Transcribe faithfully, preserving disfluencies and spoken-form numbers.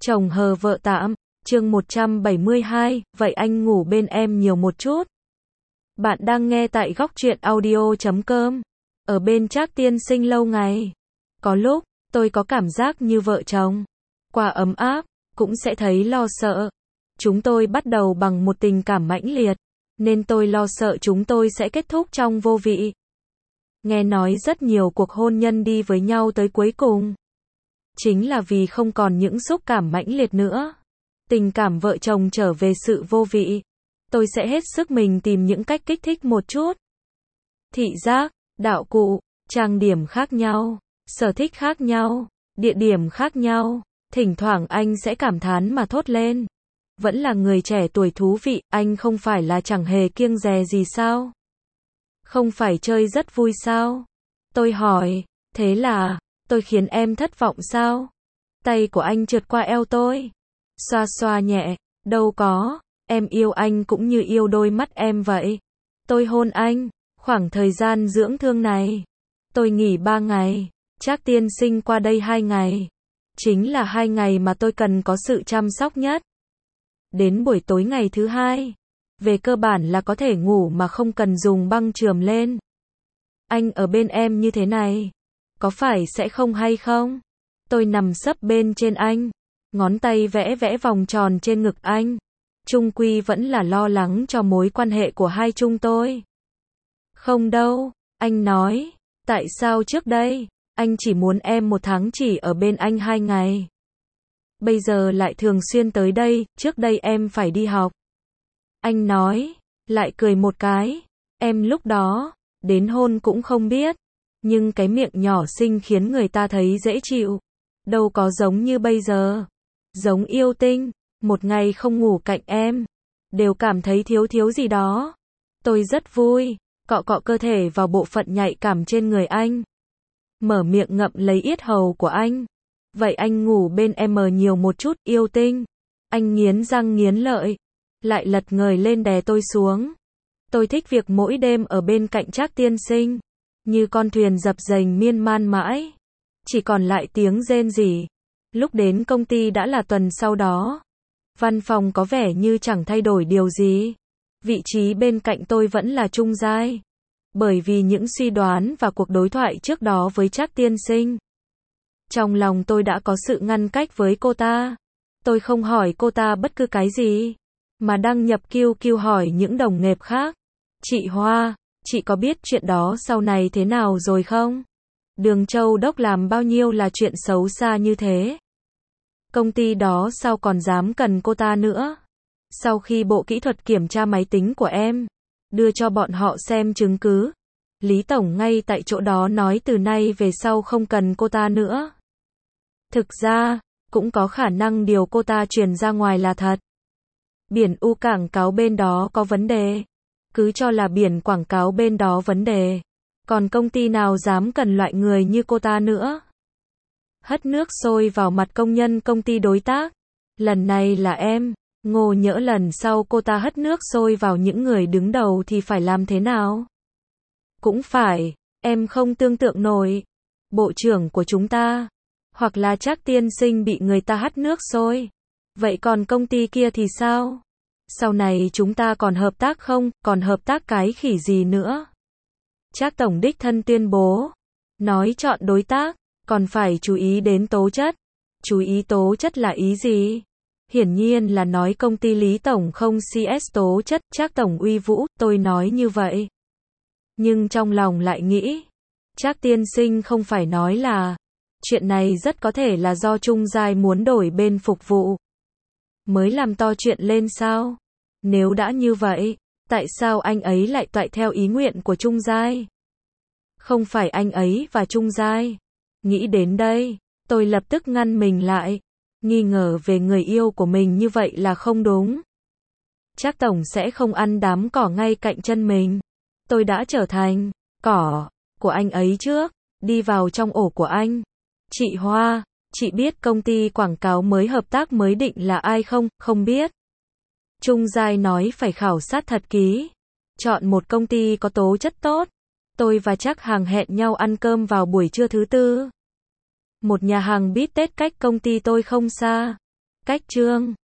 Chồng hờ vợ tạm, chương một trăm bảy mươi hai, vậy anh ngủ bên em nhiều một chút. Bạn đang nghe tại góc truyện audio chấm com. Ở bên Trác tiên sinh lâu ngày. Có lúc, tôi có cảm giác như vợ chồng. Qua ấm áp, cũng sẽ thấy lo sợ. Chúng tôi bắt đầu bằng một tình cảm mãnh liệt, nên tôi lo sợ chúng tôi sẽ kết thúc trong vô vị. Nghe nói rất nhiều cuộc hôn nhân đi với nhau tới cuối cùng chính là vì không còn những xúc cảm mãnh liệt nữa. Tình cảm vợ chồng trở về sự vô vị. Tôi sẽ hết sức mình tìm những cách kích thích một chút. Thị giác, đạo cụ, trang điểm khác nhau, sở thích khác nhau, địa điểm khác nhau. Thỉnh thoảng anh sẽ cảm thán mà thốt lên. Vẫn là người trẻ tuổi thú vị, anh không phải là chẳng hề kiêng dè gì sao? Không phải chơi rất vui sao? Tôi hỏi, thế là, tôi khiến em thất vọng sao? Tay của anh trượt qua eo tôi. Xoa xoa nhẹ, đâu có, em yêu anh cũng như yêu đôi mắt em vậy. Tôi hôn anh, khoảng thời gian dưỡng thương này. Tôi nghỉ ba ngày, Trác tiên sinh qua đây hai ngày. Chính là hai ngày mà tôi cần có sự chăm sóc nhất. Đến buổi tối ngày thứ hai, về cơ bản là có thể ngủ mà không cần dùng băng chườm lên. Anh ở bên em như thế này, có phải sẽ không hay không? Tôi nằm sấp bên trên anh, ngón tay vẽ vẽ vòng tròn trên ngực anh. Chung quy vẫn là lo lắng cho mối quan hệ của hai chúng tôi. Không đâu, anh nói, tại sao trước đây, anh chỉ muốn em một tháng chỉ ở bên anh hai ngày. Bây giờ lại thường xuyên tới đây, trước đây em phải đi học. Anh nói, lại cười một cái, em lúc đó, đến hôn cũng không biết. Nhưng cái miệng nhỏ xinh khiến người ta thấy dễ chịu. Đâu có giống như bây giờ. Giống yêu tinh, một ngày không ngủ cạnh em. Đều cảm thấy thiếu thiếu gì đó. Tôi rất vui, cọ cọ cơ thể vào bộ phận nhạy cảm trên người anh. Mở miệng ngậm lấy yết hầu của anh. Vậy anh ngủ bên em nhiều một chút, yêu tinh. Anh nghiến răng nghiến lợi. Lại lật người lên đè tôi xuống. Tôi thích việc mỗi đêm ở bên cạnh Trác tiên sinh. Như con thuyền dập dềnh miên man mãi. Chỉ còn lại tiếng rên rỉ. Lúc đến công ty đã là tuần sau đó. Văn phòng có vẻ như chẳng thay đổi điều gì. Vị trí bên cạnh tôi vẫn là trung giai. Bởi vì những suy đoán và cuộc đối thoại trước đó với Trác tiên sinh. Trong lòng tôi đã có sự ngăn cách với cô ta. Tôi không hỏi cô ta bất cứ cái gì. Mà đăng nhập Q Q hỏi những đồng nghiệp khác. Chị Hoa, chị có biết chuyện đó sau này thế nào rồi không? Đường Châu Đốc làm bao nhiêu là chuyện xấu xa như thế? Công ty đó sao còn dám cần cô ta nữa? Sau khi bộ kỹ thuật kiểm tra máy tính của em, đưa cho bọn họ xem chứng cứ. Lý Tổng ngay tại chỗ đó nói từ nay về sau không cần cô ta nữa. Thực ra, cũng có khả năng điều cô ta truyền ra ngoài là thật. Biển U quảng cáo bên đó có vấn đề. Cứ cho là biển quảng cáo bên đó vấn đề. Còn công ty nào dám cần loại người như cô ta nữa? Hất nước sôi vào mặt công nhân công ty đối tác. Lần này là em. Ngộ nhỡ lần sau cô ta hất nước sôi vào những người đứng đầu thì phải làm thế nào? Cũng phải, em không tưởng tượng nổi. Bộ trưởng của chúng ta, hoặc là Trác tiên sinh bị người ta hất nước sôi. Vậy còn công ty kia thì sao? Sau này chúng ta còn hợp tác không? Còn hợp tác cái khỉ gì nữa? Trác tổng đích thân tuyên bố. Nói chọn đối tác, còn phải chú ý đến tố chất. Chú ý tố chất là ý gì? Hiển nhiên là nói công ty Lý Tổng không xê ét tố chất, Trác tổng uy vũ, tôi nói như vậy. Nhưng trong lòng lại nghĩ, Trác tiên sinh không phải nói là, chuyện này rất có thể là do trung giai muốn đổi bên phục vụ. Mới làm to chuyện lên sao? Nếu đã như vậy, tại sao anh ấy lại toại theo ý nguyện của trung giai? Không phải anh ấy và trung giai. Nghĩ đến đây, tôi lập tức ngăn mình lại. Nghi ngờ về người yêu của mình như vậy là không đúng. Trác tổng sẽ không ăn đám cỏ ngay cạnh chân mình. Tôi đã trở thành cỏ của anh ấy trước, đi vào trong ổ của anh. Chị Hoa, chị biết công ty quảng cáo mới hợp tác mới định là ai không? Không biết. Trung giai nói phải khảo sát thật kỹ. Chọn một công ty có tố chất tốt. Tôi và Trác Hàng hẹn nhau ăn cơm vào buổi trưa thứ tư. Một nhà hàng bít tết cách công ty tôi không xa. Cách chương